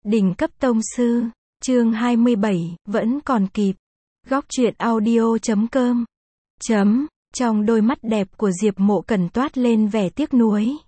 Đỉnh cấp tông sư, chương 27, vẫn còn kịp. Góc truyện audio.com. Trong đôi mắt đẹp của Diệp Mộ Cẩn toát lên vẻ tiếc nuối.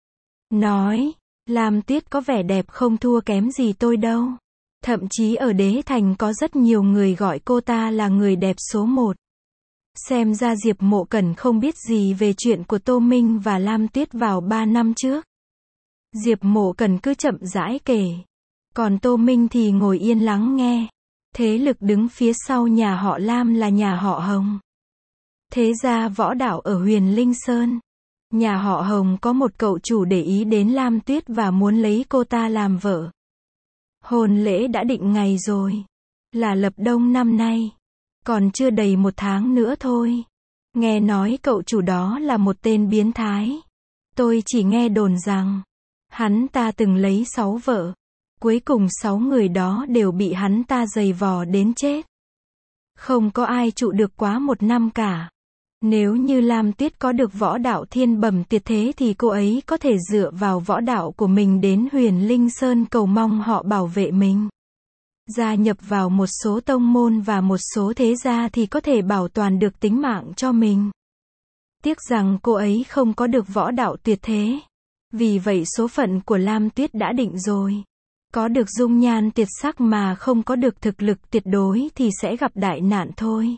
Nói, Lam Tuyết có vẻ đẹp không thua kém gì tôi đâu. Thậm chí ở Đế Thành có rất nhiều người gọi cô ta là người đẹp số 1. Xem ra Diệp Mộ Cẩn không biết gì về chuyện của Tô Minh và Lam Tuyết vào 3 năm trước. Diệp Mộ Cẩn cứ chậm rãi kể. Còn Tô Minh thì ngồi yên lắng nghe. Thế lực đứng phía sau nhà họ Lam là nhà họ Hồng. Thế gia võ đạo ở Huyền Linh Sơn. Nhà họ Hồng có một cậu chủ để ý đến Lam Tuyết và muốn lấy cô ta làm vợ. Hôn lễ đã định ngày rồi. Là lập đông năm nay. Còn chưa đầy 1 tháng nữa thôi. Nghe nói cậu chủ đó là một tên biến thái. Tôi chỉ nghe đồn rằng hắn ta từng lấy 6 vợ. Cuối cùng 6 người đó đều bị hắn ta giày vò đến chết. Không có ai trụ được quá 1 năm cả. Nếu như Lam Tuyết có được võ đạo thiên bẩm tuyệt thế thì cô ấy có thể dựa vào võ đạo của mình đến Huyền Linh Sơn cầu mong họ bảo vệ mình. Gia nhập vào một số tông môn và một số thế gia thì có thể bảo toàn được tính mạng cho mình. Tiếc rằng cô ấy không có được võ đạo tuyệt thế. Vì vậy số phận của Lam Tuyết đã định rồi. Có được dung nhan tuyệt sắc mà không có được thực lực tuyệt đối thì sẽ gặp đại nạn thôi.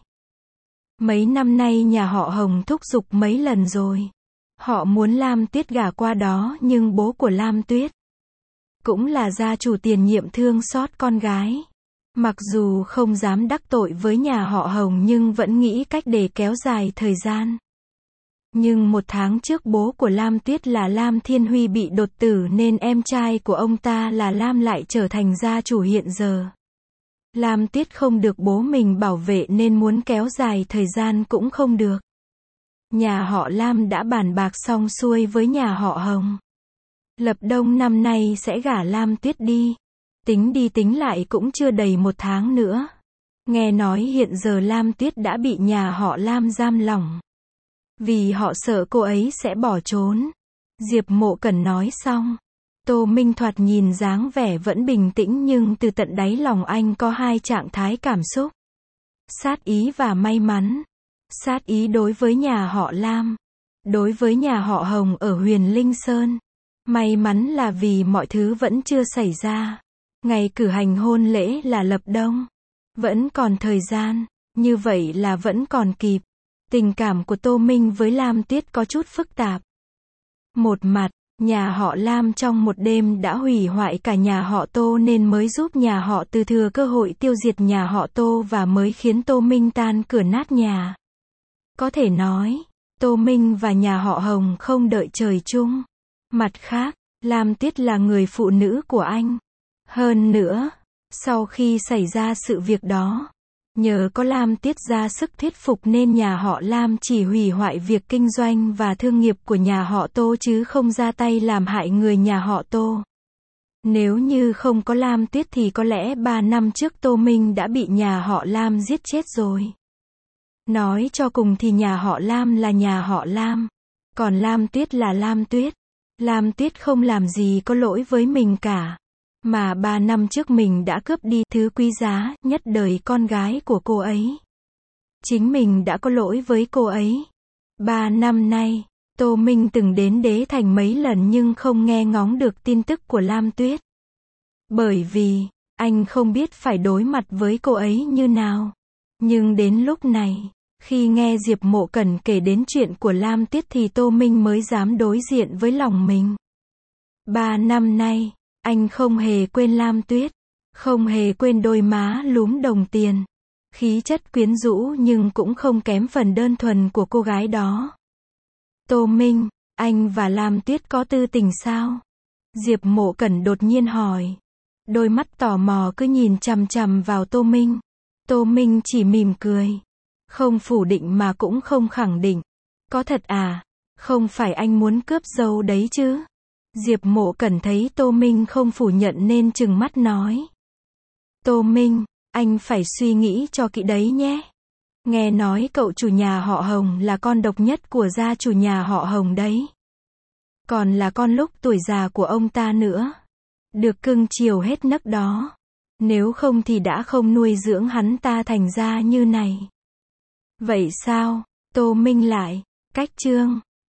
Mấy năm nay nhà họ Hồng thúc giục mấy lần rồi. Họ muốn Lam Tuyết gả qua đó nhưng bố của Lam Tuyết cũng là gia chủ tiền nhiệm thương xót con gái. Mặc dù không dám đắc tội với nhà họ Hồng nhưng vẫn nghĩ cách để kéo dài thời gian. Nhưng 1 tháng trước bố của Lam Tuyết là Lam Thiên Huy bị đột tử nên em trai của ông ta là Lam lại trở thành gia chủ hiện giờ. Lam Tuyết không được bố mình bảo vệ nên muốn kéo dài thời gian cũng không được. Nhà họ Lam đã bàn bạc xong xuôi với nhà họ Hồng. Lập đông năm nay sẽ gả Lam Tuyết đi. Tính đi tính lại cũng chưa đầy 1 tháng nữa. Nghe nói hiện giờ Lam Tuyết đã bị nhà họ Lam giam lỏng. Vì họ sợ cô ấy sẽ bỏ trốn. Diệp Mộ Cẩn nói xong. Tô Minh thoạt nhìn dáng vẻ vẫn bình tĩnh nhưng từ tận đáy lòng anh có 2 trạng thái cảm xúc. Sát ý và may mắn. Sát ý đối với nhà họ Lam. Đối với nhà họ Hồng ở Huyền Linh Sơn. May mắn là vì mọi thứ vẫn chưa xảy ra. Ngày cử hành hôn lễ là lập đông. Vẫn còn thời gian. Như vậy là vẫn còn kịp. Tình cảm của Tô Minh với Lam Tuyết có chút phức tạp. Một mặt, nhà họ Lam trong một đêm đã hủy hoại cả nhà họ Tô nên mới giúp nhà họ Từ thừa cơ hội tiêu diệt nhà họ Tô và mới khiến Tô Minh tan cửa nát nhà. Có thể nói, Tô Minh và nhà họ Hồng không đợi trời chung. Mặt khác, Lam Tuyết là người phụ nữ của anh. Hơn nữa, sau khi xảy ra sự việc đó, nhờ có Lam Tuyết ra sức thuyết phục nên nhà họ Lam chỉ hủy hoại việc kinh doanh và thương nghiệp của nhà họ Tô chứ không ra tay làm hại người nhà họ Tô. Nếu như không có Lam Tuyết thì có lẽ 3 năm trước Tô Minh đã bị nhà họ Lam giết chết rồi. Nói cho cùng thì nhà họ Lam là nhà họ Lam. Còn Lam Tuyết là Lam Tuyết. Lam Tuyết không làm gì có lỗi với mình cả. Mà 3 năm trước mình đã cướp đi thứ quý giá nhất đời con gái của cô ấy. Chính mình đã có lỗi với cô ấy. 3 năm nay, Tô Minh từng đến Đế Thành mấy lần nhưng không nghe ngóng được tin tức của Lam Tuyết. Bởi vì, anh không biết phải đối mặt với cô ấy như nào. Nhưng đến lúc này, khi nghe Diệp Mộ Cẩn kể đến chuyện của Lam Tuyết thì Tô Minh mới dám đối diện với lòng mình. 3 năm nay, anh không hề quên Lam Tuyết, không hề quên đôi má lúm đồng tiền, khí chất quyến rũ nhưng cũng không kém phần đơn thuần của cô gái đó. Tô Minh, anh và Lam Tuyết có tư tình sao? Diệp Mộ Cẩn đột nhiên hỏi. Đôi mắt tò mò cứ nhìn chằm chằm vào Tô Minh. Tô Minh chỉ mỉm cười. Không phủ định mà cũng không khẳng định. Có thật à? Không phải anh muốn cướp dâu đấy chứ? Diệp Mộ Cẩn thấy Tô Minh không phủ nhận nên trừng mắt nói. Tô Minh, anh phải suy nghĩ cho kỹ đấy nhé. Nghe nói cậu chủ nhà họ Hồng là con độc nhất của gia chủ nhà họ Hồng đấy. Còn là con lúc tuổi già của ông ta nữa. được cưng chiều hết nấc đó. Nếu không thì đã không nuôi dưỡng hắn ta thành ra như này. Vậy sao? Tô Minh lại, cách chương